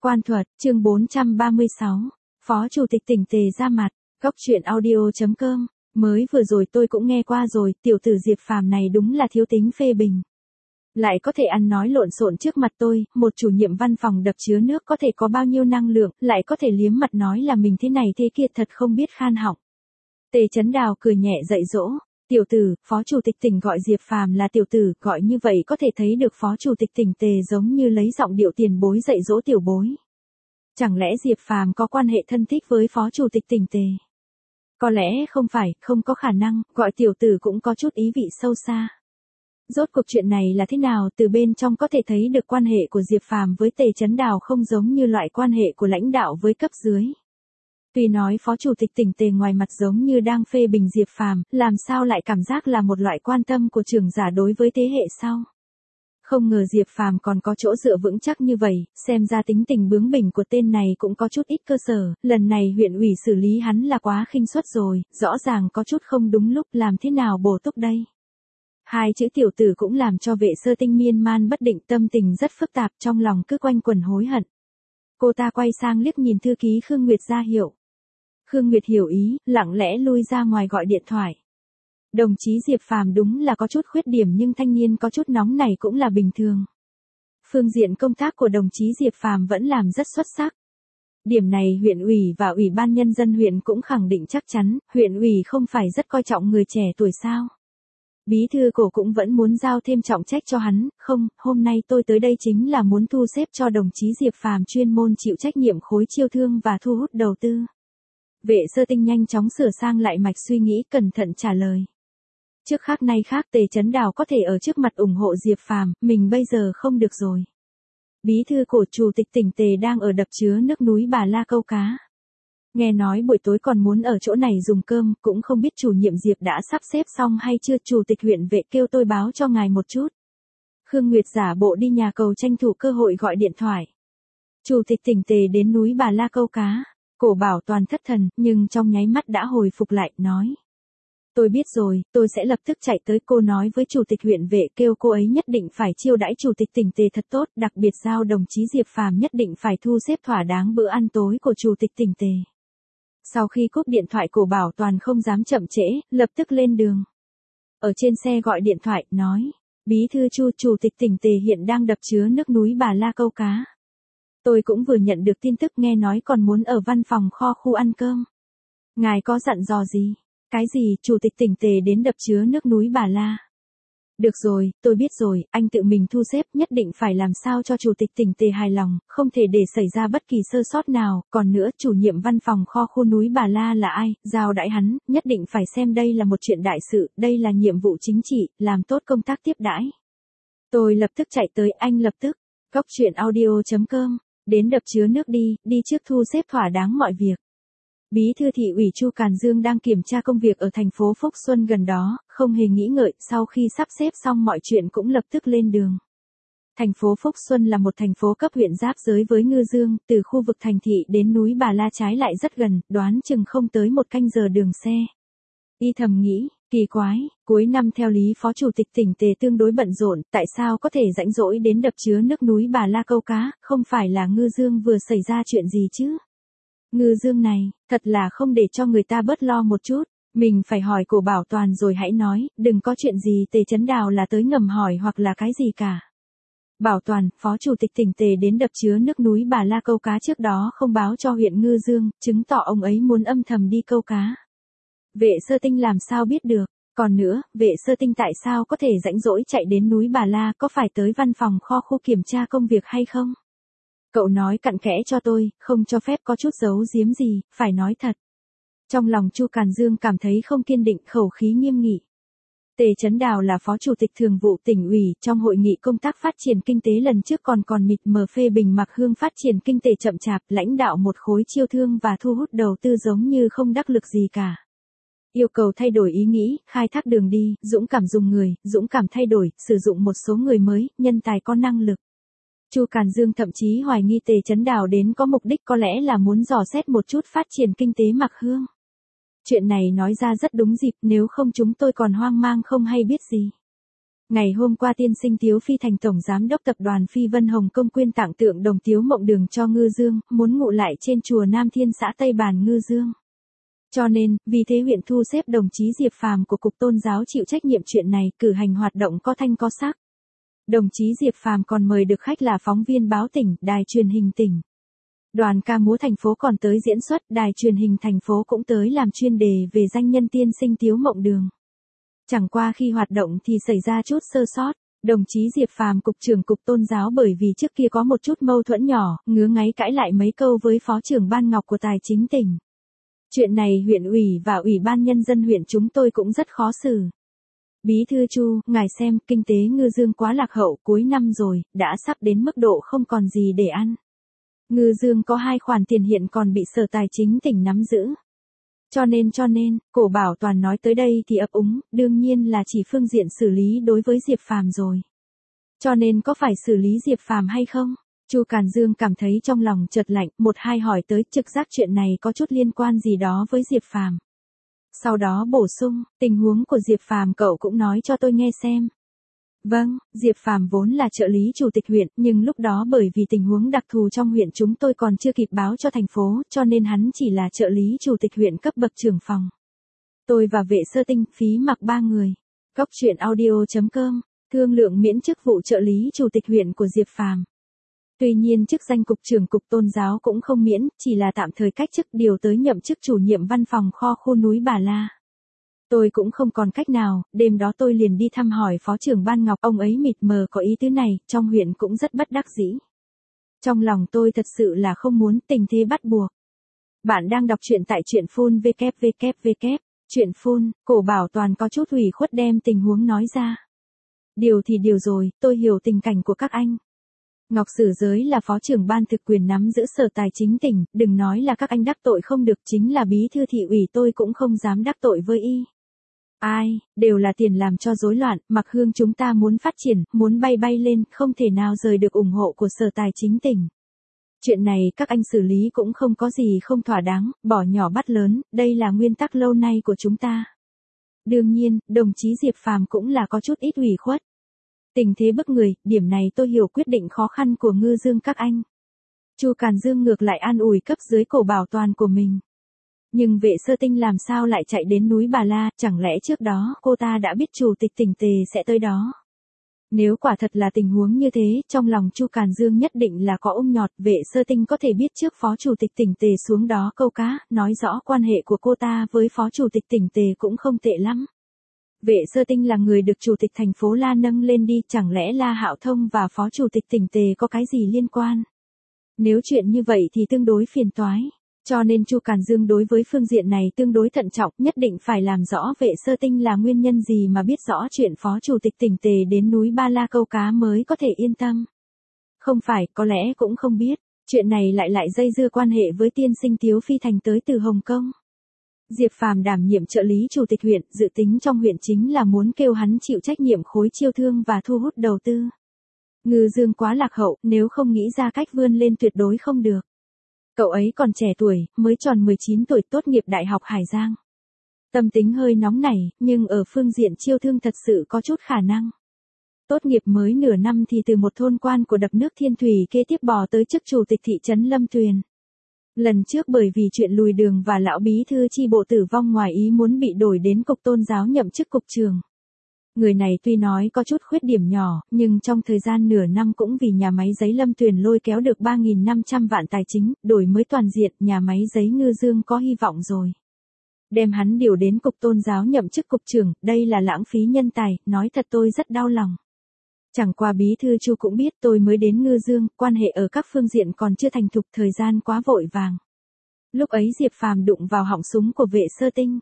Quan thuật, chương 436. Phó Chủ tịch tỉnh Tề ra mặt. Góc truyện audio.com. Mới vừa rồi tôi cũng nghe qua rồi, tiểu tử Diệp Phàm này đúng là thiếu tính phê bình. Lại có thể ăn nói lộn xộn trước mặt tôi, một chủ nhiệm văn phòng đập chứa nước có thể có bao nhiêu năng lượng, lại có thể liếm mặt nói là mình thế này thế kia, thật không biết khan họng. Tề Chấn Đào cười nhẹ dạy dỗ. Tiểu tử, Phó Chủ tịch tỉnh gọi Diệp Phàm là tiểu tử, gọi như vậy có thể thấy được Phó Chủ tịch tỉnh Tề giống như lấy giọng điệu tiền bối dạy dỗ tiểu bối. Chẳng lẽ Diệp Phàm có quan hệ thân thích với Phó Chủ tịch tỉnh Tề? Có lẽ không phải, không có khả năng, gọi tiểu tử cũng có chút ý vị sâu xa. Rốt cuộc chuyện này là thế nào, từ bên trong có thể thấy được quan hệ của Diệp Phàm với Tề Chấn Đào không giống như loại quan hệ của lãnh đạo với cấp dưới. Tuy nói Phó Chủ tịch tỉnh Tề ngoài mặt giống như đang phê bình Diệp Phàm, làm sao lại cảm giác là một loại quan tâm của trưởng giả đối với thế hệ sau. Không ngờ Diệp Phàm còn có chỗ dựa vững chắc như vậy, xem ra tính tình bướng bỉnh của tên này cũng có chút ít cơ sở, lần này huyện ủy xử lý hắn là quá khinh suất rồi, rõ ràng có chút không đúng lúc, làm thế nào bổ túc đây. Hai chữ tiểu tử cũng làm cho Vệ Sơ Tinh miên man bất định, tâm tình rất phức tạp, trong lòng cứ quanh quẩn hối hận. Cô ta quay sang liếc nhìn thư ký Khương Nguyệt ra hiệu. Khương Nguyệt hiểu ý, lặng lẽ lui ra ngoài gọi điện thoại. Đồng chí Diệp Phàm đúng là có chút khuyết điểm nhưng thanh niên có chút nóng này cũng là bình thường. Phương diện công tác của đồng chí Diệp Phàm vẫn làm rất xuất sắc. Điểm này huyện ủy và ủy ban nhân dân huyện cũng khẳng định chắc chắn, huyện ủy không phải rất coi trọng người trẻ tuổi sao. Bí thư Cổ cũng vẫn muốn giao thêm trọng trách cho hắn, không, hôm nay tôi tới đây chính là muốn thu xếp cho đồng chí Diệp Phàm chuyên môn chịu trách nhiệm khối chiêu thương và thu hút đầu tư. Vệ Sơ Tinh nhanh chóng sửa sang lại mạch suy nghĩ, cẩn thận trả lời. Trước khác nay khác, Tề Chấn Đào có thể ở trước mặt ủng hộ Diệp Phàm, mình bây giờ không được rồi. Bí thư Cổ, Chủ tịch tỉnh Tề đang ở đập chứa nước núi Bà La câu cá. Nghe nói buổi tối còn muốn ở chỗ này dùng cơm, cũng không biết chủ nhiệm Diệp đã sắp xếp xong hay chưa. Chủ tịch huyện Vệ kêu tôi báo cho ngài một chút. Khương Nguyệt giả bộ đi nhà cầu tranh thủ cơ hội gọi điện thoại. Chủ tịch tỉnh Tề đến núi Bà La câu cá. Cổ Bảo Toàn thất thần, nhưng trong nháy mắt đã hồi phục lại, nói. Tôi biết rồi, tôi sẽ lập tức chạy tới. Cô nói với Chủ tịch huyện Vệ kêu cô ấy nhất định phải chiêu đãi Chủ tịch tỉnh Tề thật tốt, đặc biệt giao đồng chí Diệp Phàm nhất định phải thu xếp thỏa đáng bữa ăn tối của Chủ tịch tỉnh Tề. Sau khi cúp điện thoại, Cổ Bảo Toàn không dám chậm trễ, lập tức lên đường. Ở trên xe gọi điện thoại, nói. Bí thư Chu, Chủ tịch tỉnh Tề hiện đang đập chứa nước núi Bà La câu cá. Tôi cũng vừa nhận được tin tức, nghe nói còn muốn ở văn phòng kho khu ăn cơm. Ngài có dặn dò gì? Cái gì? Chủ tịch tỉnh Tề đến đập chứa nước núi Bà La. Được rồi, tôi biết rồi, anh tự mình thu xếp, nhất định phải làm sao cho Chủ tịch tỉnh Tề hài lòng, không thể để xảy ra bất kỳ sơ sót nào. Còn nữa, chủ nhiệm văn phòng kho khu núi Bà La là ai, giao đãi hắn, nhất định phải xem đây là một chuyện đại sự, đây là nhiệm vụ chính trị, làm tốt công tác tiếp đãi. Tôi lập tức chạy tới, anh lập tức. Góc truyện audio.com. Đến đập chứa nước đi trước thu xếp thỏa đáng mọi việc. Bí thư thị ủy Chu Càn Dương đang kiểm tra công việc ở thành phố Phúc Xuân gần đó, không hề nghĩ ngợi, sau khi sắp xếp xong mọi chuyện cũng lập tức lên đường. Thành phố Phúc Xuân là một thành phố cấp huyện giáp giới với Ngư Dương, từ khu vực thành thị đến núi Bà La trái lại rất gần, đoán chừng không tới 1 canh giờ đường xe. Y thầm nghĩ, kỳ quái, cuối năm theo lý Phó Chủ tịch tỉnh Tề tương đối bận rộn, tại sao có thể rảnh rỗi đến đập chứa nước núi Bà La câu cá, không phải là Ngư Dương vừa xảy ra chuyện gì chứ? Ngư Dương này, thật là không để cho người ta bớt lo một chút, mình phải hỏi Cổ Bảo Toàn rồi hãy nói, đừng có chuyện gì Tề Chấn Đào là tới ngầm hỏi hoặc là cái gì cả. Bảo Toàn, Phó Chủ tịch tỉnh Tề đến đập chứa nước núi Bà La câu cá trước đó không báo cho huyện Ngư Dương, chứng tỏ ông ấy muốn âm thầm đi câu cá. Vệ Sơ Tinh làm sao biết được, còn nữa, Vệ Sơ Tinh tại sao có thể rảnh rỗi chạy đến núi Bà La, có phải tới văn phòng kho khu kiểm tra công việc hay không? Cậu nói cặn kẽ cho tôi, không cho phép có chút giấu giếm gì, phải nói thật. Trong lòng Chu Càn Dương cảm thấy không kiên định, khẩu khí nghiêm nghị. Tề Chấn Đào là Phó Chủ tịch Thường vụ tỉnh ủy, trong hội nghị công tác phát triển kinh tế lần trước còn mịt mờ phê bình Mạc Hương phát triển kinh tế chậm chạp, lãnh đạo một khối chiêu thương và thu hút đầu tư giống như không đắc lực gì cả. Yêu cầu thay đổi ý nghĩ, khai thác đường đi, dũng cảm dùng người, dũng cảm thay đổi, sử dụng một số người mới, nhân tài có năng lực. Chu Càn Dương thậm chí hoài nghi Tề Chấn Đào đến có mục đích, có lẽ là muốn dò xét một chút phát triển kinh tế Mạc Hương. Chuyện này nói ra rất đúng dịp, nếu không chúng tôi còn hoang mang không hay biết gì. Ngày hôm qua tiên sinh Tiếu Phi thành tổng giám đốc tập đoàn Phi Vân Hồng Kông quyên tặng tượng đồng Tiếu Mộng Đường cho Ngư Dương, muốn ngụ lại trên chùa Nam Thiên xã Tây Bàn Ngư Dương. Cho nên, vì thế huyện thu xếp đồng chí Diệp Phàm của Cục Tôn giáo chịu trách nhiệm chuyện này, cử hành hoạt động có thanh có sắc. Đồng chí Diệp Phàm còn mời được khách là phóng viên báo tỉnh, đài truyền hình tỉnh. Đoàn ca múa thành phố còn tới diễn xuất, đài truyền hình thành phố cũng tới làm chuyên đề về danh nhân tiên sinh Tiếu Mộng Đường. Chẳng qua khi hoạt động thì xảy ra chút sơ sót, đồng chí Diệp Phàm cục trưởng Cục Tôn giáo bởi vì trước kia có một chút mâu thuẫn nhỏ, ngứa ngáy cãi lại mấy câu với phó trưởng ban Ngọc của Tài chính tỉnh. Chuyện này huyện ủy và ủy ban nhân dân huyện chúng tôi cũng rất khó xử. Bí thư Chu, ngài xem, kinh tế Ngư Dương quá lạc hậu, cuối năm rồi, đã sắp đến mức độ không còn gì để ăn. Ngư Dương có 2 khoản tiền hiện còn bị Sở Tài chính tỉnh nắm giữ. Cho nên, Cổ Bảo Toàn nói tới đây thì ấp úng, đương nhiên là chỉ phương diện xử lý đối với Diệp Phàm rồi. Cho nên có phải xử lý Diệp Phàm hay không? Chu Càn Dương cảm thấy trong lòng chợt lạnh, một hai hỏi tới, trực giác chuyện này có chút liên quan gì đó với Diệp Phàm. Sau đó bổ sung, tình huống của Diệp Phàm cậu cũng nói cho tôi nghe xem. Vâng, Diệp Phàm vốn là trợ lý chủ tịch huyện, nhưng lúc đó bởi vì tình huống đặc thù trong huyện chúng tôi còn chưa kịp báo cho thành phố, cho nên hắn chỉ là trợ lý chủ tịch huyện cấp bậc trưởng phòng. Tôi và Vệ Sơ Tinh, Phí Mặc 3 người. Cóc truyện audio.com, thương lượng miễn chức vụ trợ lý chủ tịch huyện của Diệp Phàm. Tuy nhiên chức danh cục trưởng Cục Tôn giáo cũng không miễn, chỉ là tạm thời cách chức điều tới nhậm chức chủ nhiệm văn phòng kho khu núi Bà La. Tôi cũng không còn cách nào, đêm đó tôi liền đi thăm hỏi phó trưởng ban Ngọc, ông ấy mịt mờ có ý tứ này, trong huyện cũng rất bất đắc dĩ. Trong lòng tôi thật sự là không muốn, tình thế bắt buộc. Bạn đang đọc truyện tại truyện phun www. Truyện phun, Cổ Bảo Toàn có chút ủy khuất đem tình huống nói ra. Điều thì điều rồi, tôi hiểu tình cảnh của các anh. Ngọc Sử Giới là phó trưởng ban thực quyền nắm giữ Sở Tài chính tỉnh, đừng nói là các anh đắc tội không được, chính là bí thư thị ủy tôi cũng không dám đắc tội với y. Ai, đều là tiền làm cho rối loạn, Mặc Hương chúng ta muốn phát triển, muốn bay lên, không thể nào rời được ủng hộ của Sở Tài chính tỉnh. Chuyện này các anh xử lý cũng không có gì không thỏa đáng, bỏ nhỏ bắt lớn, đây là nguyên tắc lâu nay của chúng ta. Đương nhiên, đồng chí Diệp Phàm cũng là có chút ít ủy khuất. Tình thế bức người, điểm này tôi hiểu quyết định khó khăn của Ngư Dương các anh. Chu Càn Dương ngược lại an ủi cấp dưới Cổ Bảo Toàn của mình. Nhưng Vệ Sơ Tinh làm sao lại chạy đến núi Bà La, chẳng lẽ trước đó cô ta đã biết chủ tịch tỉnh Tề sẽ tới đó. Nếu quả thật là tình huống như thế, trong lòng Chu Càn Dương nhất định là có ôm nhọt, Vệ Sơ Tinh có thể biết trước phó chủ tịch tỉnh Tề xuống đó câu cá, nói rõ quan hệ của cô ta với phó chủ tịch tỉnh Tề cũng không tệ lắm. Vệ Sơ Tinh là người được chủ tịch thành phố La nâng lên đi, chẳng lẽ La Hạo Thông và phó chủ tịch tỉnh Tề có cái gì liên quan? Nếu chuyện như vậy thì tương đối phiền toái. Cho nên Chu Càn Dương đối với phương diện này tương đối thận trọng, nhất định phải làm rõ Vệ Sơ Tinh là nguyên nhân gì mà biết rõ chuyện phó chủ tịch tỉnh Tề đến núi Ba La câu cá mới có thể yên tâm. Không phải, có lẽ cũng không biết, chuyện này lại dây dưa quan hệ với tiên sinh Tiếu Phi thành tới từ Hồng Kông. Diệp Phàm đảm nhiệm trợ lý chủ tịch huyện, dự tính trong huyện chính là muốn kêu hắn chịu trách nhiệm khối chiêu thương và thu hút đầu tư. Ngư Dương quá lạc hậu, nếu không nghĩ ra cách vươn lên tuyệt đối không được. Cậu ấy còn trẻ tuổi, mới tròn 19 tuổi, tốt nghiệp Đại học Hải Giang. Tâm tính hơi nóng nảy, nhưng ở phương diện chiêu thương thật sự có chút khả năng. Tốt nghiệp mới nửa năm thì từ một thôn quan của đập nước Thiên Thủy kế tiếp bò tới chức chủ tịch thị trấn Lâm Tuyền. Lần trước bởi vì chuyện Lùi Đường và lão bí thư chi bộ tử vong ngoài ý muốn bị đổi đến Cục Tôn giáo nhậm chức cục trưởng. Người này tuy nói có chút khuyết điểm nhỏ, nhưng trong thời gian nửa năm cũng vì nhà máy giấy Lâm Tuyền lôi kéo được 3.500 vạn tài chính, đổi mới toàn diện, nhà máy giấy Ngư Dương có hy vọng rồi. Đem hắn điều đến Cục Tôn giáo nhậm chức cục trưởng, đây là lãng phí nhân tài, nói thật tôi rất đau lòng. Chẳng qua bí thư Chu cũng biết tôi mới đến Ngư Dương, quan hệ ở các phương diện còn chưa thành thục, thời gian quá vội vàng. Lúc ấy Diệp Phàm đụng vào họng súng của Vệ Sơ Tinh.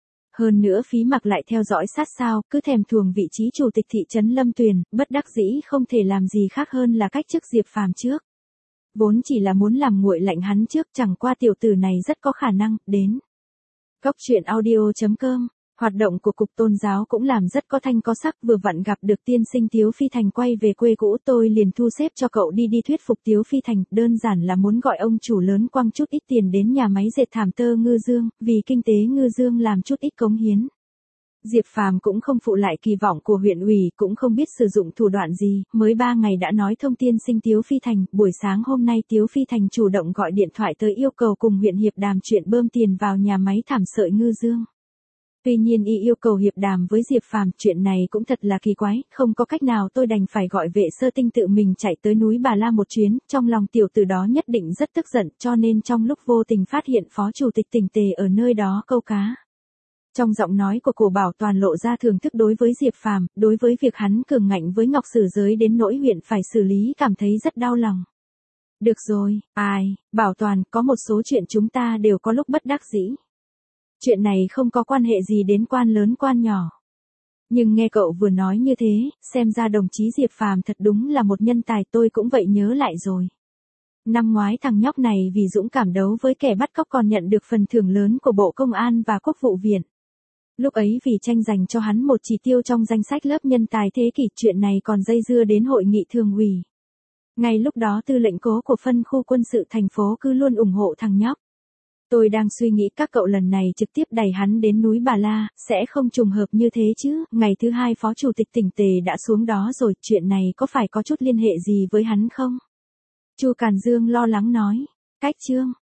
Hơn nữa Phí Mặc lại theo dõi sát sao, cứ thèm thuồng vị trí chủ tịch thị trấn Lâm Tuyền, bất đắc dĩ không thể làm gì khác hơn là cách chức Diệp Phàm trước. Vốn chỉ là muốn làm nguội lạnh hắn trước, chẳng qua tiểu tử này rất có khả năng, đến. Cóc truyện audio.com, hoạt động của Cục Tôn giáo cũng làm rất có thanh có sắc, vừa vặn gặp được tiên sinh Tiếu Phi thành quay về quê cũ, tôi liền thu xếp cho cậu đi thuyết phục Tiếu Phi thành, đơn giản là muốn gọi ông chủ lớn quăng chút ít tiền đến nhà máy dệt thảm tơ Ngư Dương, vì kinh tế Ngư Dương làm chút ít cống hiến. Diệp Phàm cũng không phụ lại kỳ vọng của huyện ủy, cũng không biết sử dụng thủ đoạn gì, mới 3 ngày đã nói thông tiên sinh Tiếu Phi Thành, buổi sáng hôm nay Tiếu Phi Thành chủ động gọi điện thoại tới yêu cầu cùng huyện hiệp đàm chuyện bơm tiền vào nhà máy thảm sợi Ngư Dương. Tuy nhiên y yêu cầu hiệp đàm với Diệp Phàm, chuyện này cũng thật là kỳ quái, không có cách nào tôi đành phải gọi vệ sơ tinh tự mình chạy tới núi Bà La một chuyến, trong lòng tiểu tử đó nhất định rất tức giận, cho nên trong lúc vô tình phát hiện phó chủ tịch tỉnh Tề ở nơi đó câu cá. Trong giọng nói của Cổ Bảo Toàn lộ ra thưởng thức đối với Diệp Phàm, đối với việc hắn cường ngạnh với Ngọc Sử Giới đến nỗi huyện phải xử lý cảm thấy rất đau lòng. Được rồi, Bảo Toàn, có một số chuyện chúng ta đều có lúc bất đắc dĩ. Chuyện này không có quan hệ gì đến quan lớn quan nhỏ. Nhưng nghe cậu vừa nói như thế, xem ra đồng chí Diệp Phàm thật đúng là một nhân tài, tôi cũng vậy nhớ lại rồi. Năm ngoái thằng nhóc này vì dũng cảm đấu với kẻ bắt cóc còn nhận được phần thưởng lớn của Bộ Công an và Quốc vụ viện. Lúc ấy vì tranh giành cho hắn một chỉ tiêu trong danh sách lớp nhân tài thế kỷ, chuyện này còn dây dưa đến hội nghị thường ủy. Ngay lúc đó tư lệnh cố của phân khu quân sự thành phố cứ luôn ủng hộ thằng nhóc. Tôi đang suy nghĩ các cậu lần này trực tiếp đẩy hắn đến núi Bà La, sẽ không trùng hợp như thế chứ, ngày thứ 2 phó chủ tịch tỉnh Tề đã xuống đó rồi, chuyện này có phải có chút liên hệ gì với hắn không? Chu Càn Dương lo lắng nói, cách Trương,